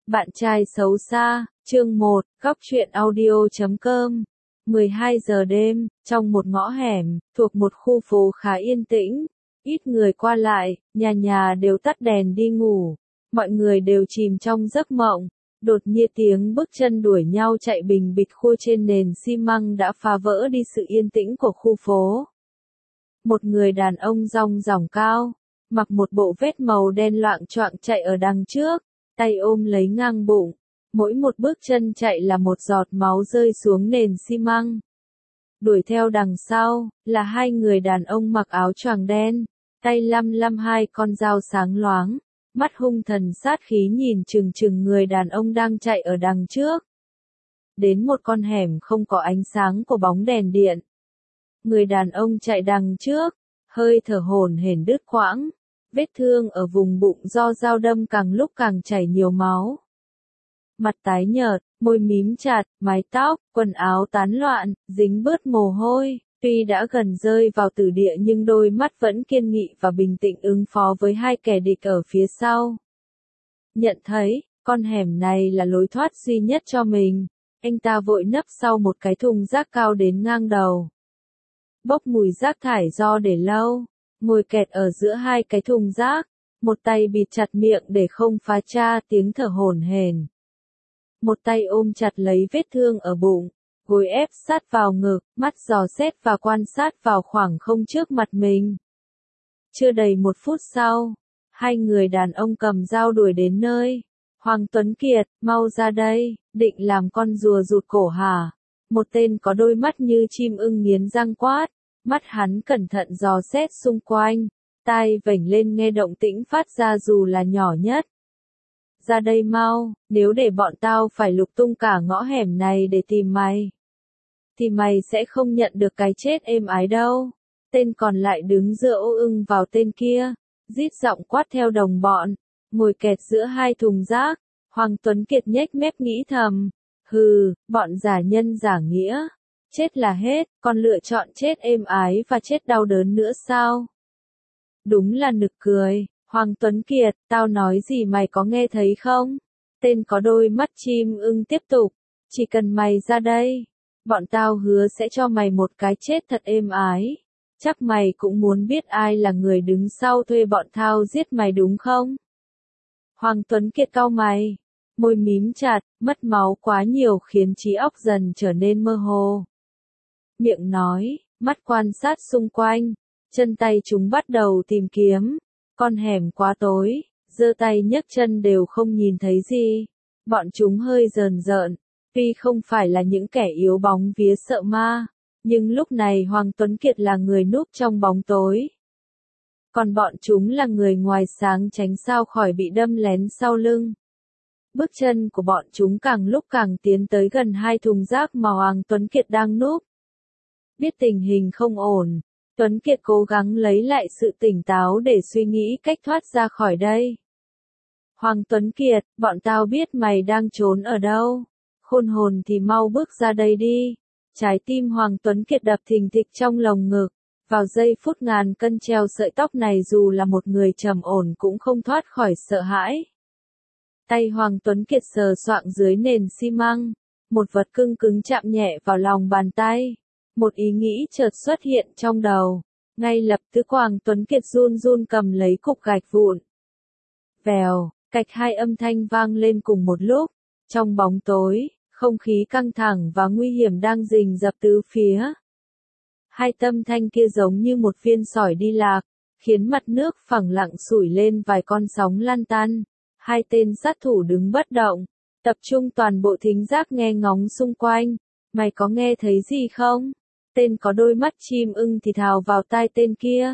Bạn trai xấu xa, chương 1, góc truyện audio.com. 12 giờ đêm, trong một ngõ hẻm, thuộc một khu phố khá yên tĩnh, ít người qua lại, nhà nhà đều tắt đèn đi ngủ, mọi người đều chìm trong giấc mộng. Đột nhiên tiếng bước chân đuổi nhau chạy bình bịch khua trên nền xi măng đã phá vỡ đi sự yên tĩnh của khu phố. Một người đàn ông rong ròng cao, mặc một bộ vest màu đen loạng choạng chạy ở đằng trước, tay ôm lấy ngang bụng, mỗi một bước chân chạy là một giọt máu rơi xuống nền xi măng. Đuổi theo đằng sau, là hai người đàn ông mặc áo choàng đen, tay lăm lăm hai con dao sáng loáng, mắt hung thần sát khí nhìn chừng chừng người đàn ông đang chạy ở đằng trước. Đến một con hẻm không có ánh sáng của bóng đèn điện. Người đàn ông chạy đằng trước, hơi thở hổn hển đứt quãng, vết thương ở vùng bụng do dao đâm càng lúc càng chảy nhiều máu. Mặt tái nhợt, môi mím chặt, mái tóc, quần áo tán loạn, dính bớt mồ hôi, tuy đã gần rơi vào tử địa nhưng đôi mắt vẫn kiên nghị và bình tĩnh ứng phó với hai kẻ địch ở phía sau. Nhận thấy, con hẻm này là lối thoát duy nhất cho mình, anh ta vội nấp sau một cái thùng rác cao đến ngang đầu. Bốc mùi rác thải do để lâu, ngồi kẹt ở giữa hai cái thùng rác, một tay bịt chặt miệng để không phá ra tiếng thở hổn hển. Một tay ôm chặt lấy vết thương ở bụng, gối ép sát vào ngực, mắt dò xét và quan sát vào khoảng không trước mặt mình. Chưa đầy một phút sau, hai người đàn ông cầm dao đuổi đến nơi. Hoàng Tuấn Kiệt, mau ra đây, định làm con rùa rụt cổ hả? Một tên có đôi mắt như chim ưng nghiến răng quát, mắt hắn cẩn thận dò xét xung quanh, tai vểnh lên nghe động tĩnh phát ra dù là nhỏ nhất. Ra đây mau, nếu để bọn tao phải lục tung cả ngõ hẻm này để tìm mày, thì mày sẽ không nhận được cái chết êm ái đâu. Tên còn lại đứng dựa ô ưng vào tên kia, rít giọng quát theo đồng bọn, ngồi kẹt giữa hai thùng rác. Hoàng Tuấn Kiệt nhếch mép nghĩ thầm, hừ, bọn giả nhân giả nghĩa, chết là hết, còn lựa chọn chết êm ái và chết đau đớn nữa sao? Đúng là nực cười. Hoàng Tuấn Kiệt, tao nói gì mày có nghe thấy không? Tên có đôi mắt chim ưng tiếp tục, chỉ cần mày ra đây, bọn tao hứa sẽ cho mày một cái chết thật êm ái. Chắc mày cũng muốn biết ai là người đứng sau thuê bọn tao giết mày đúng không? Hoàng Tuấn Kiệt cau mày, môi mím chặt, mất máu quá nhiều khiến trí óc dần trở nên mơ hồ. Miệng nói, mắt quan sát xung quanh, chân tay chúng bắt đầu tìm kiếm. Con hẻm quá tối, giơ tay nhấc chân đều không nhìn thấy gì. Bọn chúng hơi rờn rợn, tuy không phải là những kẻ yếu bóng vía sợ ma, nhưng lúc này Hoàng Tuấn Kiệt là người núp trong bóng tối. Còn bọn chúng là người ngoài sáng tránh sao khỏi bị đâm lén sau lưng. Bước chân của bọn chúng càng lúc càng tiến tới gần hai thùng rác mà Hoàng Tuấn Kiệt đang núp. Biết tình hình không ổn, Tuấn Kiệt cố gắng lấy lại sự tỉnh táo để suy nghĩ cách thoát ra khỏi đây. Hoàng Tuấn Kiệt, bọn tao biết mày đang trốn ở đâu. Khôn hồn thì mau bước ra đây đi. Trái tim Hoàng Tuấn Kiệt đập thình thịch trong lồng ngực. Vào giây phút ngàn cân treo sợi tóc này dù là một người trầm ổn cũng không thoát khỏi sợ hãi. Tay Hoàng Tuấn Kiệt sờ soạng dưới nền xi măng. Một vật cứng cứng chạm nhẹ vào lòng bàn tay. Một ý nghĩ chợt xuất hiện trong đầu. Ngay lập tức Hoàng Tuấn Kiệt run run cầm lấy cục gạch vụn. Vèo, cạch hai âm thanh vang lên cùng một lúc. Trong bóng tối, không khí căng thẳng và nguy hiểm đang rình rập tứ phía. Hai tâm thanh kia giống như một viên sỏi đi lạc, khiến mặt nước phẳng lặng sủi lên vài con sóng lan tăn. Hai tên sát thủ đứng bất động, tập trung toàn bộ thính giác nghe ngóng xung quanh. Mày có nghe thấy gì không? Tên có đôi mắt chim ưng thì thào vào tai tên kia.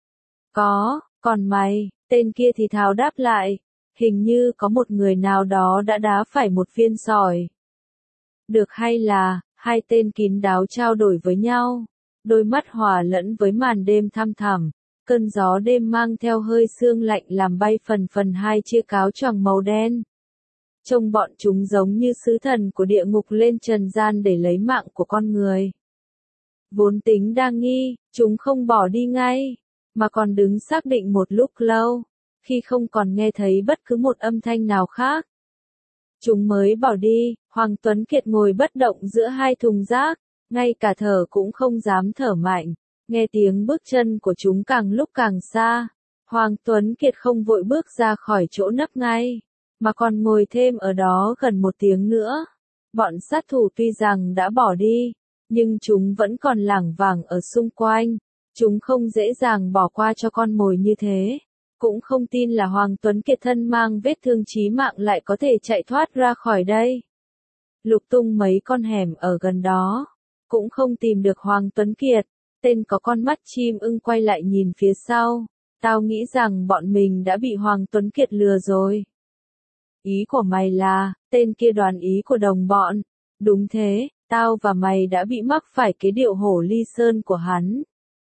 Có, còn mày, tên kia thì thào đáp lại. Hình như có một người nào đó đã đá phải một viên sỏi. Được hay là, hai tên kín đáo trao đổi với nhau. Đôi mắt hòa lẫn với màn đêm thăm thẳm. Cơn gió đêm mang theo hơi sương lạnh làm bay phần phần hai chiếc áo choàng màu đen. Trông bọn chúng giống như sứ thần của địa ngục lên trần gian để lấy mạng của con người. Vốn tính đa nghi, chúng không bỏ đi ngay, mà còn đứng xác định một lúc lâu, khi không còn nghe thấy bất cứ một âm thanh nào khác. Chúng mới bỏ đi, Hoàng Tuấn Kiệt ngồi bất động giữa hai thùng rác, ngay cả thở cũng không dám thở mạnh, nghe tiếng bước chân của chúng càng lúc càng xa. Hoàng Tuấn Kiệt không vội bước ra khỏi chỗ nấp ngay, mà còn ngồi thêm ở đó gần 1 tiếng nữa. Bọn sát thủ tuy rằng đã bỏ đi, nhưng chúng vẫn còn lảng vảng ở xung quanh. Chúng không dễ dàng bỏ qua cho con mồi như thế. Cũng không tin là Hoàng Tuấn Kiệt thân mang vết thương chí mạng lại có thể chạy thoát ra khỏi đây. Lục tung mấy con hẻm ở gần đó, cũng không tìm được Hoàng Tuấn Kiệt. Tên có con mắt chim ưng quay lại nhìn phía sau. Tao nghĩ rằng bọn mình đã bị Hoàng Tuấn Kiệt lừa rồi. Ý của mày là, tên kia đoán ý của đồng bọn. Đúng thế, tao và mày đã bị mắc phải cái điệu hổ ly sơn của hắn.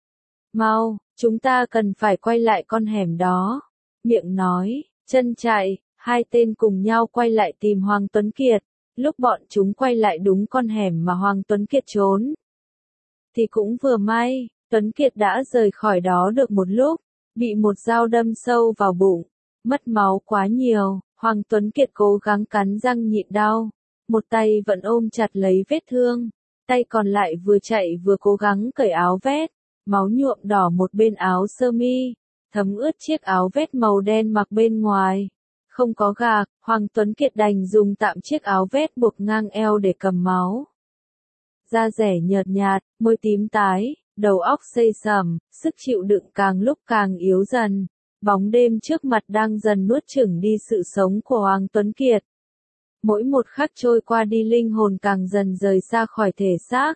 Mau, chúng ta cần phải quay lại con hẻm đó. Miệng nói, chân chạy, hai tên cùng nhau quay lại tìm Hoàng Tuấn Kiệt. Lúc bọn chúng quay lại đúng con hẻm mà Hoàng Tuấn Kiệt trốn, thì cũng vừa may, Tuấn Kiệt đã rời khỏi đó được một lúc, bị một dao đâm sâu vào bụng, mất máu quá nhiều. Hoàng Tuấn Kiệt cố gắng cắn răng nhịn đau, một tay vẫn ôm chặt lấy vết thương, tay còn lại vừa chạy vừa cố gắng cởi áo vest, máu nhuộm đỏ một bên áo sơ mi, thấm ướt chiếc áo vest màu đen mặc bên ngoài. Không có gạc, Hoàng Tuấn Kiệt đành dùng tạm chiếc áo vest buộc ngang eo để cầm máu. Da rẻ nhợt nhạt, môi tím tái, đầu óc xây sẩm, sức chịu đựng càng lúc càng yếu dần. Bóng đêm trước mặt đang dần nuốt chửng đi sự sống của Hoàng Tuấn Kiệt. Mỗi một khắc trôi qua đi linh hồn càng dần rời xa khỏi thể xác.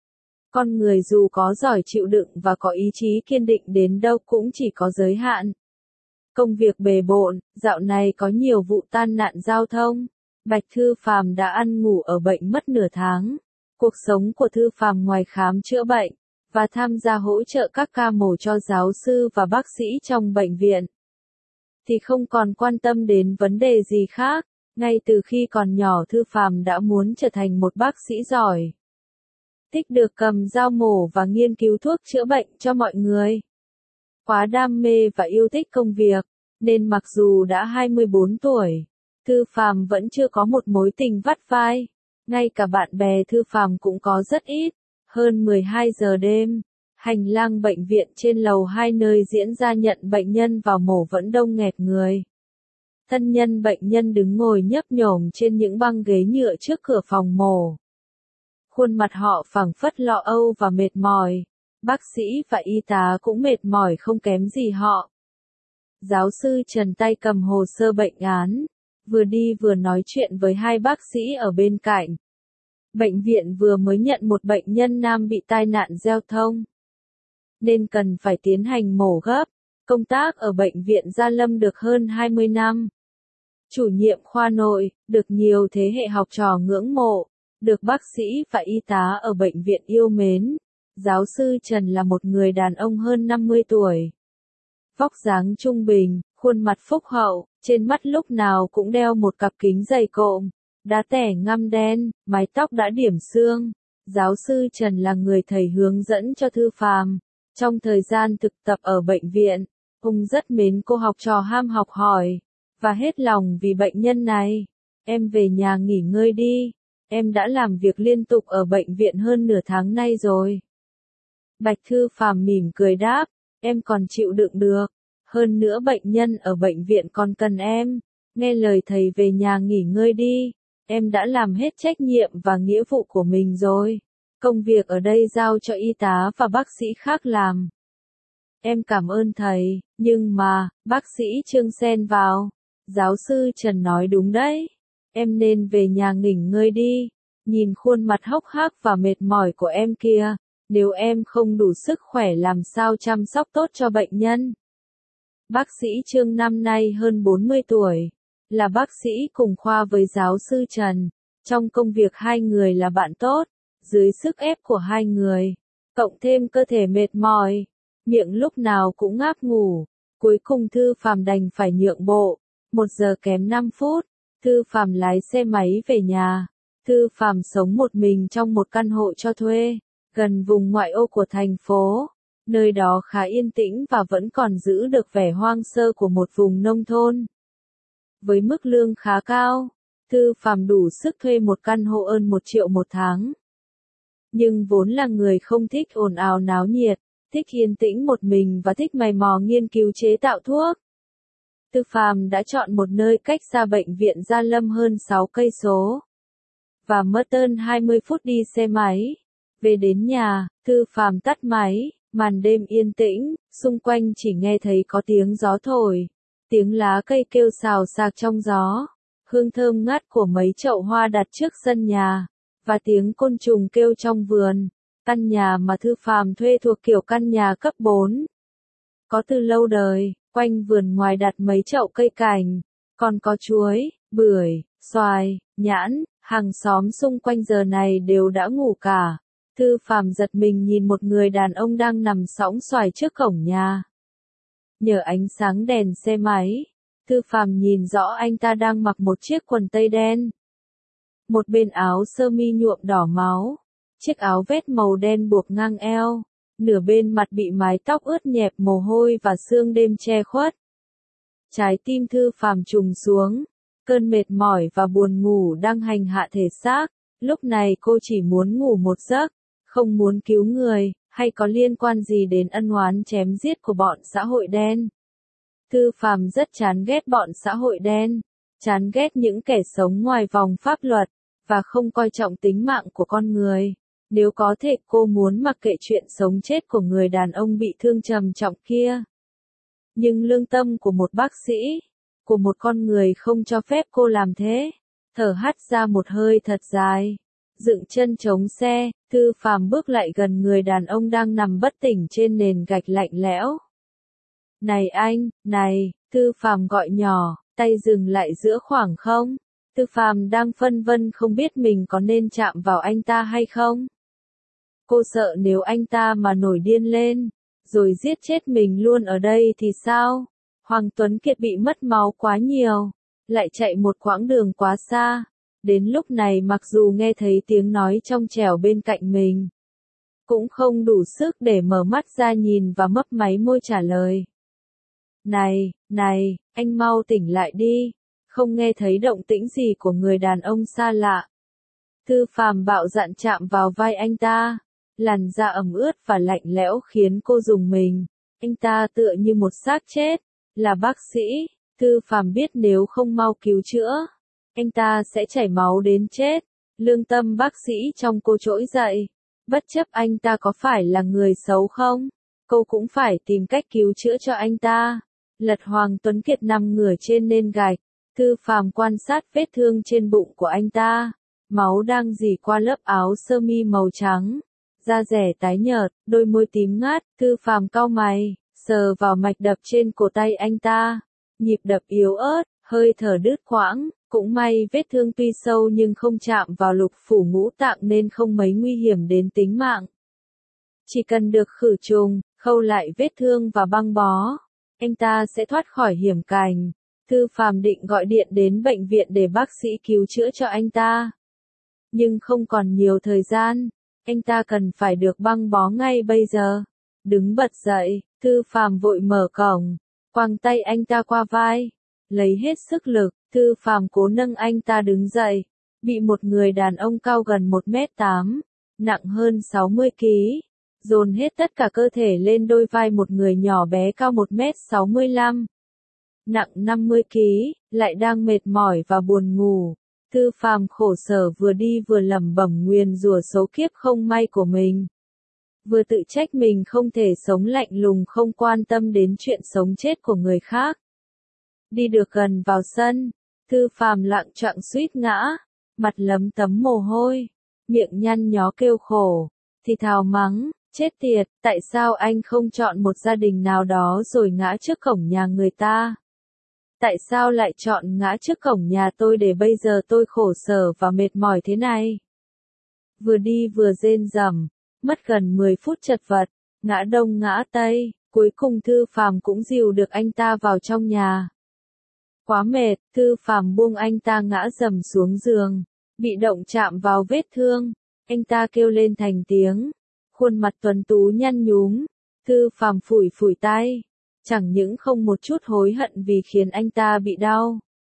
Con người dù có giỏi chịu đựng và có ý chí kiên định đến đâu cũng chỉ có giới hạn. Công việc bề bộn, dạo này có nhiều vụ tai nạn giao thông. Bạch Thư Phàm đã ăn ngủ ở bệnh mất nửa tháng. Cuộc sống của Thư Phàm ngoài khám chữa bệnh và tham gia hỗ trợ các ca mổ cho giáo sư và bác sĩ trong bệnh viện, thì không còn quan tâm đến vấn đề gì khác. Ngay từ khi còn nhỏ Thư Phàm đã muốn trở thành một bác sĩ giỏi, thích được cầm dao mổ và nghiên cứu thuốc chữa bệnh cho mọi người. Quá đam mê và yêu thích công việc, nên mặc dù đã 24 tuổi, Thư Phàm vẫn chưa có một mối tình vắt vai. Ngay cả bạn bè Thư Phàm cũng có rất ít. Hơn 12 giờ đêm, hành lang bệnh viện trên lầu 2 nơi diễn ra nhận bệnh nhân vào mổ vẫn đông nghẹt người. Thân nhân bệnh nhân đứng ngồi nhấp nhổm trên những băng ghế nhựa trước cửa phòng mổ. Khuôn mặt họ phảng phất lo âu và mệt mỏi. Bác sĩ và y tá cũng mệt mỏi không kém gì họ. Giáo sư Trần tay cầm hồ sơ bệnh án, vừa đi vừa nói chuyện với hai bác sĩ ở bên cạnh. Bệnh viện vừa mới nhận một bệnh nhân nam bị tai nạn giao thông, nên cần phải tiến hành mổ gấp. Công tác ở bệnh viện Gia Lâm được hơn 20 năm. Chủ nhiệm khoa nội, được nhiều thế hệ học trò ngưỡng mộ, được bác sĩ và y tá ở bệnh viện yêu mến. Giáo sư Trần là một người đàn ông hơn 50 tuổi. Vóc dáng trung bình, khuôn mặt phúc hậu, trên mắt lúc nào cũng đeo một cặp kính dày cộm, đá tẻ ngăm đen, mái tóc đã điểm xương. Giáo sư Trần là người thầy hướng dẫn cho Thư Phàm. Trong thời gian thực tập ở bệnh viện, ông rất mến cô học trò ham học hỏi, và hết lòng vì bệnh nhân này. Em về nhà nghỉ ngơi đi, em đã làm việc liên tục ở bệnh viện hơn nửa tháng nay rồi. Bạch Thư Phàm mỉm cười đáp, em còn chịu đựng được. Hơn nữa bệnh nhân ở bệnh viện còn cần em. Nghe lời thầy về nhà nghỉ ngơi đi. Em đã làm hết trách nhiệm và nghĩa vụ của mình rồi. Công việc ở đây giao cho y tá và bác sĩ khác làm. Em cảm ơn thầy, nhưng mà, bác sĩ Trương xen vào. Giáo sư Trần nói đúng đấy. Em nên về nhà nghỉ ngơi đi. Nhìn khuôn mặt hốc hác và mệt mỏi của em kia. Nếu em không đủ sức khỏe làm sao chăm sóc tốt cho bệnh nhân. Bác sĩ Trương năm nay hơn 40 tuổi. Là bác sĩ cùng khoa với giáo sư Trần. Trong công việc hai người là bạn tốt. Dưới sức ép của hai người, cộng thêm cơ thể mệt mỏi, miệng lúc nào cũng ngáp ngủ. Cuối cùng Thư Phàm đành phải nhượng bộ. 1 giờ kém 5 phút, Thư Phàm lái xe máy về nhà. Thư Phàm sống một mình trong một căn hộ cho thuê, gần vùng ngoại ô của thành phố. Nơi đó khá yên tĩnh và vẫn còn giữ được vẻ hoang sơ của một vùng nông thôn. Với mức lương khá cao, Thư Phàm đủ sức thuê một căn hộ hơn 1 triệu một tháng. Nhưng vốn là người không thích ồn ào náo nhiệt, thích yên tĩnh một mình và thích mày mò nghiên cứu chế tạo thuốc. Thư Phàm đã chọn một nơi cách xa bệnh viện Gia Lâm hơn 6 cây số và mất hơn 20 phút đi xe máy. Về đến nhà, Thư Phàm tắt máy, màn đêm yên tĩnh, xung quanh chỉ nghe thấy có tiếng gió thổi, tiếng lá cây kêu xào xạc trong gió, hương thơm ngát của mấy chậu hoa đặt trước sân nhà, và tiếng côn trùng kêu trong vườn. Căn nhà mà Thư Phàm thuê thuộc kiểu căn nhà cấp 4. Có từ lâu đời, quanh vườn ngoài đặt mấy chậu cây cảnh, còn có chuối, bưởi, xoài, nhãn, hàng xóm xung quanh giờ này đều đã ngủ cả. Thư Phàm giật mình nhìn một người đàn ông đang nằm sõng xoài trước cổng nhà. Nhờ ánh sáng đèn xe máy, Thư Phàm nhìn rõ anh ta đang mặc một chiếc quần tây đen. Một bên áo sơ mi nhuộm đỏ máu, chiếc áo vest màu đen buộc ngang eo, nửa bên mặt bị mái tóc ướt nhẹp mồ hôi và sương đêm che khuất. Trái tim Thư Phàm trùng xuống, cơn mệt mỏi và buồn ngủ đang hành hạ thể xác. Lúc này cô chỉ muốn ngủ một giấc, không muốn cứu người, hay có liên quan gì đến ân oán chém giết của bọn xã hội đen. Thư Phàm rất chán ghét bọn xã hội đen, chán ghét những kẻ sống ngoài vòng pháp luật, và không coi trọng tính mạng của con người. Nếu có thể cô muốn mặc kệ chuyện sống chết của người đàn ông bị thương trầm trọng kia. Nhưng lương tâm của một bác sĩ, của một con người không cho phép cô làm thế. Thở hắt ra một hơi thật dài, dựng chân chống xe, Thư Phàm bước lại gần người đàn ông đang nằm bất tỉnh trên nền gạch lạnh lẽo. Này anh, này, Thư Phàm gọi nhỏ, tay dừng lại giữa khoảng không. Thư Phàm đang phân vân không biết mình có nên chạm vào anh ta hay không. Cô sợ nếu anh ta mà nổi điên lên, rồi giết chết mình luôn ở đây thì sao? Hoàng Tuấn Kiệt bị mất máu quá nhiều, lại chạy một quãng đường quá xa. Đến lúc này mặc dù nghe thấy tiếng nói trong trẻo bên cạnh mình, cũng không đủ sức để mở mắt ra nhìn và mấp máy môi trả lời. Này, này, anh mau tỉnh lại đi, không nghe thấy động tĩnh gì của người đàn ông xa lạ. Thư Phàm bạo dạn chạm vào vai anh ta, làn da ẩm ướt và lạnh lẽo khiến cô rùng mình. Anh ta tựa như một xác chết, là bác sĩ. Thư Phàm biết nếu không mau cứu chữa, anh ta sẽ chảy máu đến chết. Lương tâm bác sĩ trong cô trỗi dậy. Bất chấp anh ta có phải là người xấu không, cô cũng phải tìm cách cứu chữa cho anh ta. Lật Hoàng Tuấn Kiệt nằm ngửa trên nền gạch. Thư Phàm quan sát vết thương trên bụng của anh ta. Máu đang rỉ qua lớp áo sơ mi màu trắng. Da rẻ tái nhợt, đôi môi tím ngắt. Thư Phàm cau mày, sờ vào mạch đập trên cổ tay anh ta. Nhịp đập yếu ớt, hơi thở đứt quãng. Cũng may vết thương tuy sâu nhưng không chạm vào lục phủ ngũ tạng nên không mấy nguy hiểm đến tính mạng. Chỉ cần được khử trùng, khâu lại vết thương và băng bó, anh ta sẽ thoát khỏi hiểm cảnh. Thư Phàm định gọi điện đến bệnh viện để bác sĩ cứu chữa cho anh ta. Nhưng không còn nhiều thời gian, anh ta cần phải được băng bó ngay bây giờ. Đứng bật dậy, Thư Phàm vội mở cổng, quàng tay anh ta qua vai, lấy hết sức lực. Thư Phàm cố nâng anh ta đứng dậy, bị một người đàn ông cao gần 1m8, nặng hơn 60 kg, dồn hết tất cả cơ thể lên đôi vai một người nhỏ bé cao 1m65, nặng 50 kg, lại đang mệt mỏi và buồn ngủ. Thư Phàm khổ sở vừa đi vừa lẩm bẩm nguyền rủa số kiếp không may của mình. Vừa tự trách mình không thể sống lạnh lùng không quan tâm đến chuyện sống chết của người khác. Đi được gần vào sân, Thư Phàm loạng choạng suýt ngã, mặt lấm tấm mồ hôi, miệng nhăn nhó kêu khổ, thì thào mắng, chết tiệt, tại sao anh không chọn một gia đình nào đó rồi ngã trước cổng nhà người ta? Tại sao lại chọn ngã trước cổng nhà tôi để bây giờ tôi khổ sở và mệt mỏi thế này? Vừa đi vừa rên rầm, mất gần 10 phút chật vật, ngã đông ngã tây, cuối cùng Thư Phàm cũng dìu được anh ta vào trong nhà. Quá mệt, Thư Phàm buông anh ta ngã rầm xuống giường, bị động chạm vào vết thương, anh ta kêu lên thành tiếng, khuôn mặt tuấn tú nhăn nhúm. Thư Phàm phủi phủi tay, chẳng những không một chút hối hận vì khiến anh ta bị đau,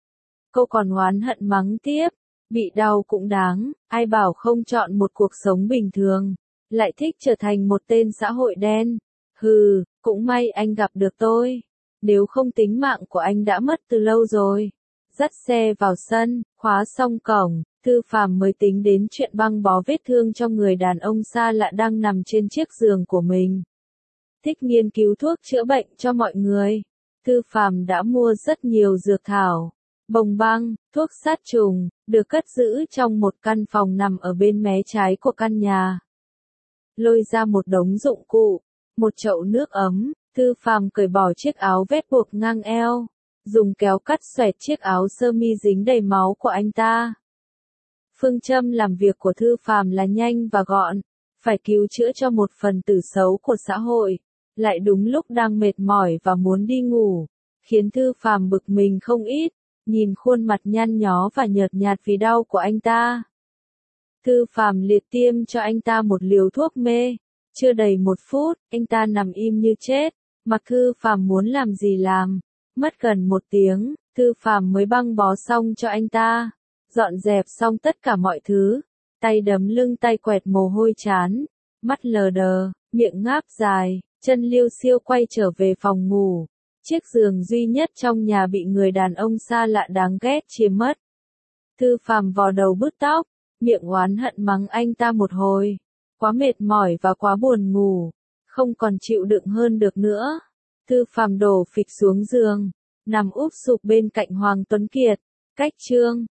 Cô còn oán hận mắng tiếp, bị đau cũng đáng, ai bảo không chọn một cuộc sống bình thường, lại thích trở thành một tên xã hội đen. Hừ, cũng may anh gặp được tôi, nếu không tính mạng của anh đã mất từ lâu rồi. Dắt xe vào sân, khóa xong cổng, Thư Phàm mới tính đến chuyện băng bó vết thương cho người đàn ông xa lạ đang nằm trên chiếc giường của mình. Thích nghiên cứu thuốc chữa bệnh cho mọi người. Thư Phàm đã mua rất nhiều dược thảo, bông băng, thuốc sát trùng, được cất giữ trong một căn phòng nằm ở bên mé trái của căn nhà. Lôi ra một đống dụng cụ, một chậu nước ấm, Thư Phàm cởi bỏ chiếc áo vét buộc ngang eo, dùng kéo cắt xoẹt chiếc áo sơ mi dính đầy máu của anh ta. Phương châm làm việc của Thư Phàm là nhanh và gọn, phải cứu chữa cho một phần tử xấu của xã hội, lại đúng lúc đang mệt mỏi và muốn đi ngủ, khiến Thư Phàm bực mình không ít, nhìn khuôn mặt nhăn nhó và nhợt nhạt vì đau của anh ta. Thư Phàm liệt tiêm cho anh ta một liều thuốc mê, chưa đầy 1 phút, anh ta nằm im như chết, mặc Thư Phàm muốn làm gì làm. Mất gần 1 tiếng, Thư Phàm mới băng bó xong cho anh ta, dọn dẹp xong tất cả mọi thứ, tay đấm lưng tay quẹt mồ hôi chán, mắt lờ đờ, miệng ngáp dài, chân liêu xiêu quay trở về phòng ngủ. Chiếc giường duy nhất trong nhà bị người đàn ông xa lạ đáng ghét chiếm mất. Thư Phàm vò đầu bứt tóc, miệng oán hận mắng anh ta một hồi, quá mệt mỏi và quá buồn ngủ, không còn chịu đựng hơn được nữa. Thư Phàm đổ phịch xuống giường, nằm úp sụp bên cạnh Hoàng Tuấn Kiệt. Cách chương